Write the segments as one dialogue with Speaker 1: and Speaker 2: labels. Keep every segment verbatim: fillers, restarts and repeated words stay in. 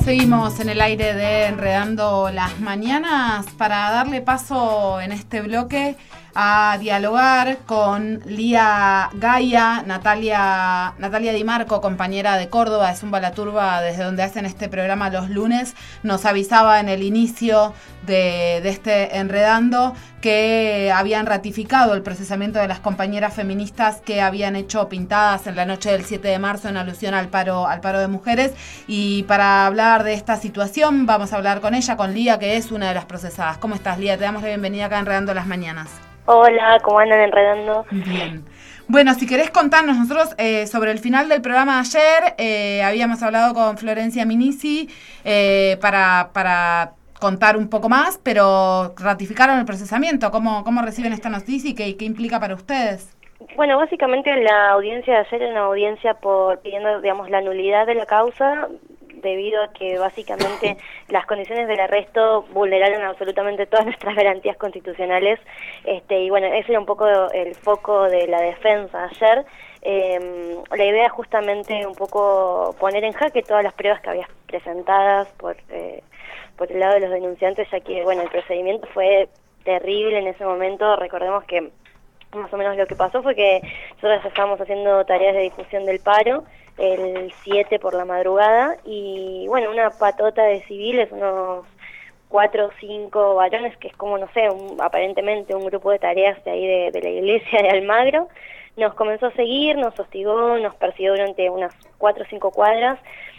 Speaker 1: Seguimos en el aire de Enredando las Mañanas para darle paso en este bloque a dialogar con Lía Gaia, Natalia, Natalia Di Marco, compañera de Córdoba de Zumba la Turba, desde donde hacen este programa los lunes, nos avisaba en el inicio de, de este Enredando que habían ratificado el procesamiento de las compañeras feministas que habían hecho pintadas en la noche del siete de marzo en alusión al paro, al paro de mujeres. Y para hablar de esta situación vamos a hablar con ella, con Lía, que es una de las procesadas. ¿Cómo estás, Lía? Te damos la bienvenida acá a Enredando las Mañanas.
Speaker 2: Hola, ¿cómo andan enredando?
Speaker 1: Bien. Bueno, si querés contarnos, nosotros eh, sobre el final del programa de ayer eh, habíamos hablado con Florencia Minisi eh, para, para contar un poco más, pero ratificaron el procesamiento. ¿Cómo, cómo reciben esta noticia y qué, qué implica para ustedes?
Speaker 2: Bueno, básicamente la audiencia de ayer era una audiencia por pidiendo, digamos, la nulidad de la causa, debido a que básicamente las condiciones del arresto vulneraron absolutamente todas nuestras garantías constitucionales, este y bueno, ese era un poco el foco de la defensa ayer. Eh, la idea es justamente un poco poner en jaque todas las pruebas que había presentadas por, eh, por el lado de los denunciantes, ya que bueno, el procedimiento fue terrible en ese momento. Recordemos que más o menos lo que pasó fue que nosotros estábamos haciendo tareas de difusión del paro el siete por la madrugada y bueno, una patota de civiles, unos cuatro o cinco varones, que es como, no sé, un, aparentemente un grupo de tareas de ahí de, de la iglesia de Almagro, nos comenzó a seguir, nos hostigó, nos persiguió durante unas cuatro o cinco cuadras,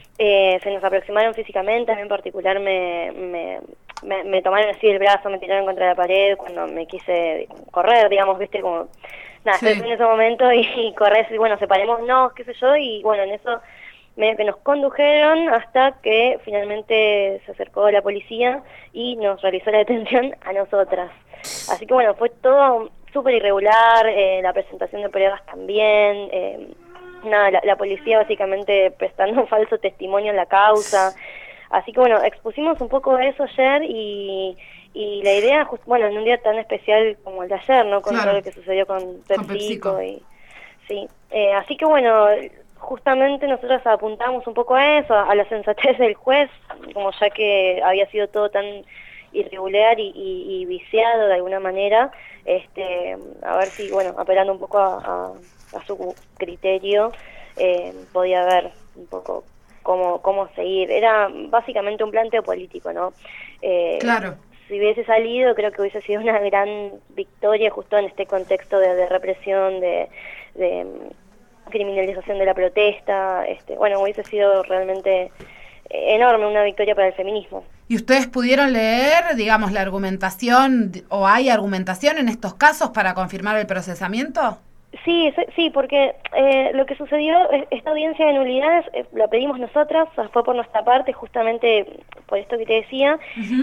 Speaker 2: eh, se nos aproximaron físicamente, a mí en particular me, me, me, me tomaron así el brazo, me tiraron contra la pared cuando me quise correr, digamos, viste, como... Nada, sí. Estoy en ese momento y, y correr, y bueno, separémonos, qué sé yo, y bueno, en eso medio que nos condujeron hasta que finalmente se acercó la policía y nos realizó la detención a nosotras. Así que bueno, fue todo súper irregular, eh, la presentación de pruebas también, eh, nada, la, la policía básicamente prestando un falso testimonio en la causa. Así que bueno, expusimos un poco eso ayer y... Y la idea, just, bueno, en un día tan especial como el de ayer, ¿no? Con claro. todo lo que sucedió con PepsiCo. Y, sí. Eh, así que bueno, justamente nosotros apuntamos un poco a eso, a la sensatez del juez, como ya que había sido todo tan irregular y, y, y viciado de alguna manera, este, a ver si, bueno, apelando un poco a, a, a su criterio, eh, podía ver un poco cómo, cómo seguir. Era básicamente un planteo político, ¿no? Eh,
Speaker 1: claro.
Speaker 2: Si hubiese salido, creo que hubiese sido una gran victoria justo en este contexto de, de represión, de, de criminalización de la protesta. Este, bueno, hubiese sido realmente enorme, una victoria para el feminismo.
Speaker 1: ¿Y ustedes pudieron leer, digamos, la argumentación, o hay argumentación en estos casos para confirmar el procesamiento?
Speaker 2: Sí, sí, porque eh, lo que sucedió, esta audiencia de nulidades, eh, la pedimos nosotras, fue por nuestra parte, justamente por esto que te decía, uh-huh.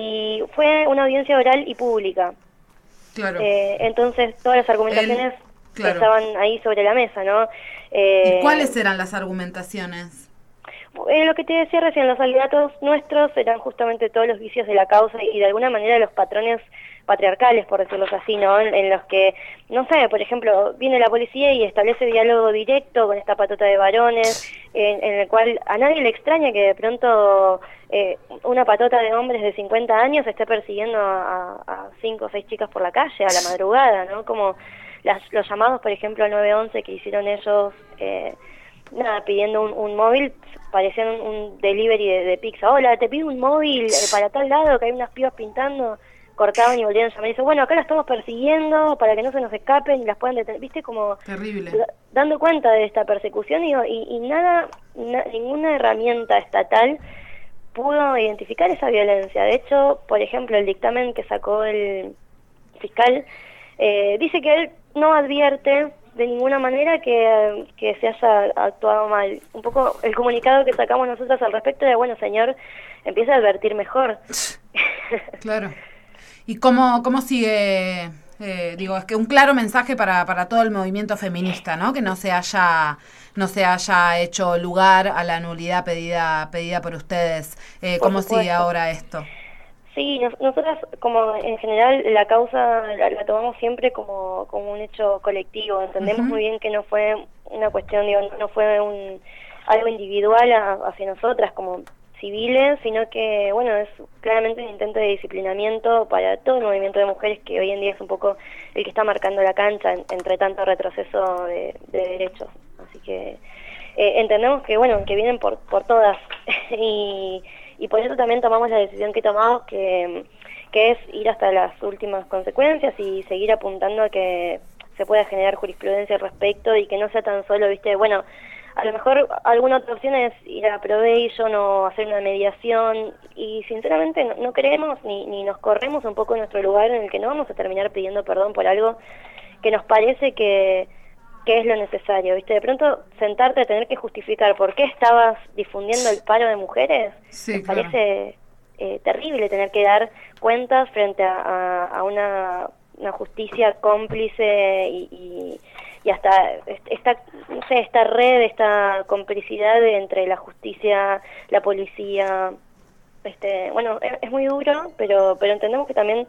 Speaker 2: y fue una audiencia oral y pública.
Speaker 1: Claro.
Speaker 2: Eh, entonces, todas las argumentaciones El, claro. estaban ahí sobre la mesa, ¿no?
Speaker 1: Eh, ¿Y cuáles eran las argumentaciones?
Speaker 2: Eh, lo que te decía recién, los alegatos nuestros eran justamente todos los vicios de la causa y de alguna manera los patrones patriarcales, por decirlo así, ¿no? En, en los que, no sé, por ejemplo, viene la policía y establece diálogo directo con esta patota de varones, en, en el cual a nadie le extraña que de pronto eh, una patota de hombres de cincuenta años esté persiguiendo a, a cinco o seis chicas por la calle a la madrugada, ¿no? Como las, los llamados, por ejemplo, al nueve once que hicieron ellos, eh, nada, pidiendo un, un móvil, parecían un, un delivery de, de pizza. Hola, te pido un móvil eh, para tal lado, que hay unas pibas pintando. Cortaban y volvían a llamar y dice, bueno, acá las estamos persiguiendo para que no se nos escapen y las puedan detener, viste, como
Speaker 1: terrible,
Speaker 2: dando cuenta de esta persecución y, y, y nada, na, ninguna herramienta estatal pudo identificar esa violencia. De hecho, por ejemplo, el dictamen que sacó el fiscal eh, dice que él no advierte de ninguna manera que, que se haya actuado mal. Un poco el comunicado que sacamos nosotros al respecto de, bueno, señor, empieza a advertir mejor.
Speaker 1: Claro. ¿Y cómo, cómo sigue? Eh, digo, es que un claro mensaje para, para todo el movimiento feminista, ¿no? Que no se haya no se haya hecho lugar a la nulidad pedida pedida por ustedes. Eh, por ¿Cómo supuesto. Sigue ahora esto?
Speaker 2: Sí, nos, nosotras, como en general, la causa la, la tomamos siempre como, como un hecho colectivo. Entendemos uh-huh. muy bien que no fue una cuestión, digo, no fue un algo individual a, hacia nosotras, como civiles, sino que, bueno, es claramente un intento de disciplinamiento para todo el movimiento de mujeres que hoy en día es un poco el que está marcando la cancha en, entre tanto retroceso de, de derechos. Así que eh, entendemos que, bueno, que vienen por, por todas y, y por eso también tomamos la decisión que tomamos, que, que es ir hasta las últimas consecuencias y seguir apuntando a que se pueda generar jurisprudencia al respecto y que no sea tan solo, viste, bueno, a lo mejor alguna otra opción es ir a probation o hacer una mediación y sinceramente no, no creemos ni, ni nos corremos un poco en nuestro lugar en el que no vamos a terminar pidiendo perdón por algo que nos parece que, que es lo necesario, ¿viste? De pronto sentarte a tener que justificar por qué estabas difundiendo el paro de mujeres,
Speaker 1: sí,
Speaker 2: me
Speaker 1: claro.
Speaker 2: parece eh, terrible tener que dar cuentas frente a, a, a una, una justicia cómplice y... y y hasta esta, no sé, esta red, esta complicidad entre la justicia, la policía, este, bueno, es, es muy duro, pero pero entendemos que también,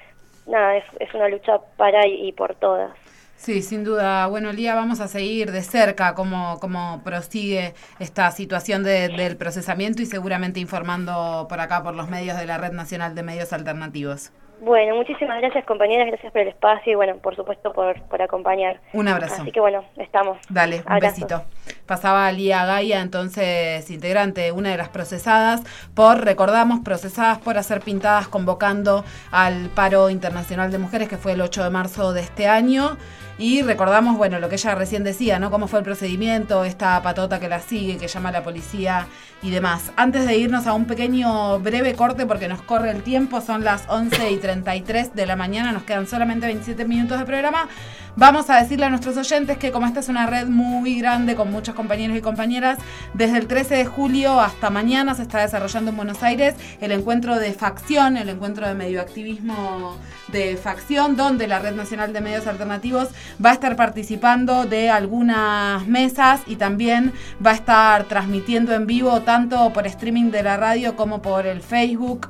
Speaker 2: nada, es, es una lucha para y, y por todas.
Speaker 1: Sí, sin duda. Bueno, Lía, vamos a seguir de cerca cómo, cómo prosigue esta situación de, del procesamiento y seguramente informando por acá por los medios de la Red Nacional de Medios Alternativos.
Speaker 2: Bueno, muchísimas gracias, compañeras, gracias por el espacio y bueno, por supuesto por, por acompañar.
Speaker 1: Un abrazo.
Speaker 2: Así que bueno, estamos.
Speaker 1: Dale, un
Speaker 2: Abrazos.
Speaker 1: besito. Pasaba Lía Gaia, entonces integrante, una de las procesadas por, recordamos, procesadas por hacer pintadas convocando al paro internacional de mujeres que fue el ocho de marzo de este año. Y recordamos, bueno, lo que ella recién decía, ¿no? Cómo fue el procedimiento, esta patota que la sigue, que llama a la policía y demás. Antes de irnos a un pequeño breve corte, porque nos corre el tiempo, son las once y treinta y tres de la mañana, nos quedan solamente veintisiete minutos de programa. Vamos a decirle a nuestros oyentes que como esta es una red muy grande con muchos compañeros y compañeras, desde el trece de julio hasta mañana se está desarrollando en Buenos Aires el encuentro de facción, el encuentro de medioactivismo de facción, donde la Red Nacional de Medios Alternativos va a estar participando de algunas mesas y también va a estar transmitiendo en vivo tanto por streaming de la radio como por el Facebook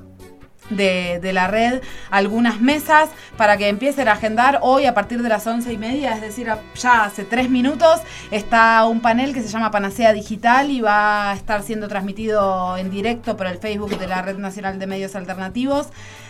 Speaker 1: De, de la red algunas mesas para que empiecen a agendar. Hoy a partir de las once y media, es decir, ya hace tres minutos, está un panel que se llama Panacea Digital y va a estar siendo transmitido en directo por el Facebook de la Red Nacional de Medios Alternativos.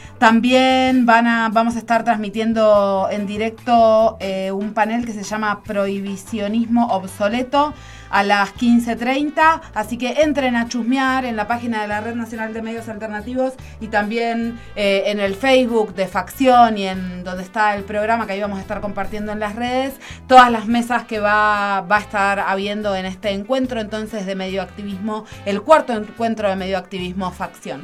Speaker 1: También van a, vamos a estar transmitiendo en directo eh, un panel que se llama Prohibicionismo Obsoleto a las quince treinta, así que entren a chusmear en la página de la Red Nacional de Medios Alternativos y también eh, en el Facebook de Facción y en donde está el programa que ahí vamos a estar compartiendo en las redes, todas las mesas que va, va a estar habiendo en este encuentro entonces de medioactivismo, el cuarto encuentro de medioactivismo Facción.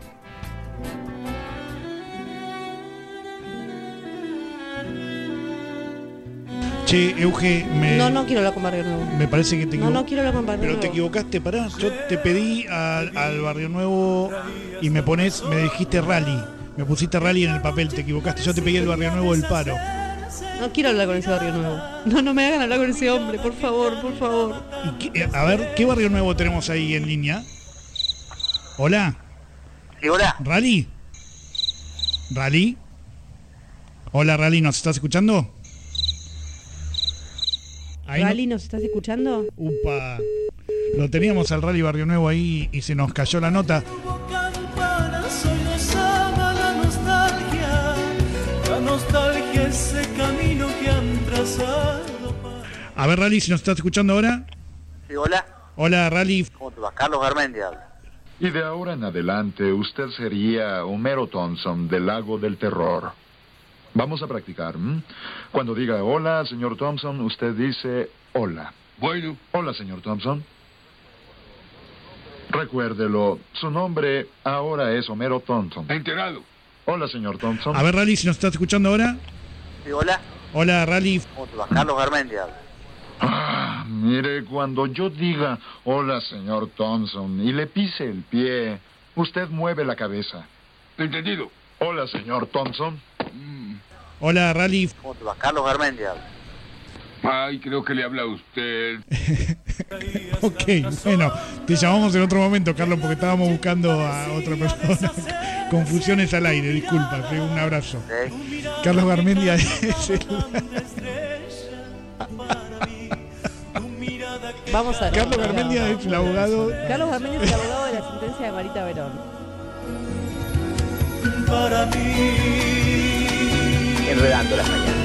Speaker 3: Che, Euge, me...
Speaker 4: No, no quiero la con Barrio Nuevo.
Speaker 3: Me parece que te
Speaker 4: No, no quiero la con Barrio
Speaker 3: Pero
Speaker 4: Nuevo.
Speaker 3: te equivocaste, pará. Yo te pedí al, al Barrio Nuevo y me pones, me dijiste Rally. Me pusiste Rally en el papel, te equivocaste. Yo te pedí el Barrio Nuevo del Paro.
Speaker 4: No quiero hablar con ese Barrio Nuevo. No, no me hagan hablar con ese hombre, por favor, por favor.
Speaker 3: Y qué- a ver, ¿qué Barrio Nuevo tenemos ahí en línea? Hola.
Speaker 5: Sí, hola.
Speaker 3: ¿Rally? ¿Rally? Hola, Rally, ¿nos estás escuchando? Ahí no-
Speaker 4: ¿Rally, nos estás escuchando?
Speaker 3: Upa. Lo teníamos al Rally Barrio Nuevo ahí y se nos cayó la nota.
Speaker 6: Campanas, hoy nos ama la nostalgia, la nostalgia, ese camino que han trazado para...
Speaker 3: A ver, Rally, si nos estás escuchando ahora.
Speaker 5: Sí, hola.
Speaker 3: Hola, Rally.
Speaker 5: ¿Cómo te va? Carlos Garmendia habla.
Speaker 7: Y de ahora en adelante usted sería Homero Thompson del Lago del Terror. Vamos a practicar. ¿m? Cuando diga hola, señor Thompson, usted dice hola.
Speaker 8: Bueno,
Speaker 7: Hola, señor Thompson. Recuérdelo, su nombre ahora es Homero Thompson.
Speaker 8: enterado.
Speaker 7: Hola, señor Thompson.
Speaker 3: A ver, Rally, si nos estás escuchando ahora.
Speaker 5: Sí, hola.
Speaker 3: Hola, Rally.
Speaker 5: ¿Cómo te va? Carlos Garmendia habla.
Speaker 7: Ah, mire, cuando yo diga hola, señor Thompson, y le pise el pie, usted mueve la cabeza.
Speaker 8: Entendido.
Speaker 7: Hola, señor Thompson.
Speaker 3: Hola, Rally.
Speaker 5: ¿Cómo te va? Carlos Garmendia habla.
Speaker 8: Ay, creo que le habla a usted.
Speaker 3: Ok, bueno, te llamamos en otro momento, Carlos, porque estábamos buscando a otra persona. Confusiones al aire, disculpa, te- un abrazo.
Speaker 5: ¿Sí?
Speaker 3: Carlos Garmendia es el...
Speaker 6: Tu mirada
Speaker 4: Vamos a
Speaker 3: Carlos Garmendia es el abogado.
Speaker 4: Carlos Garmendia es el abogado de la sentencia de Marita Verón.
Speaker 6: Para mí.
Speaker 5: Enredando las mañanas.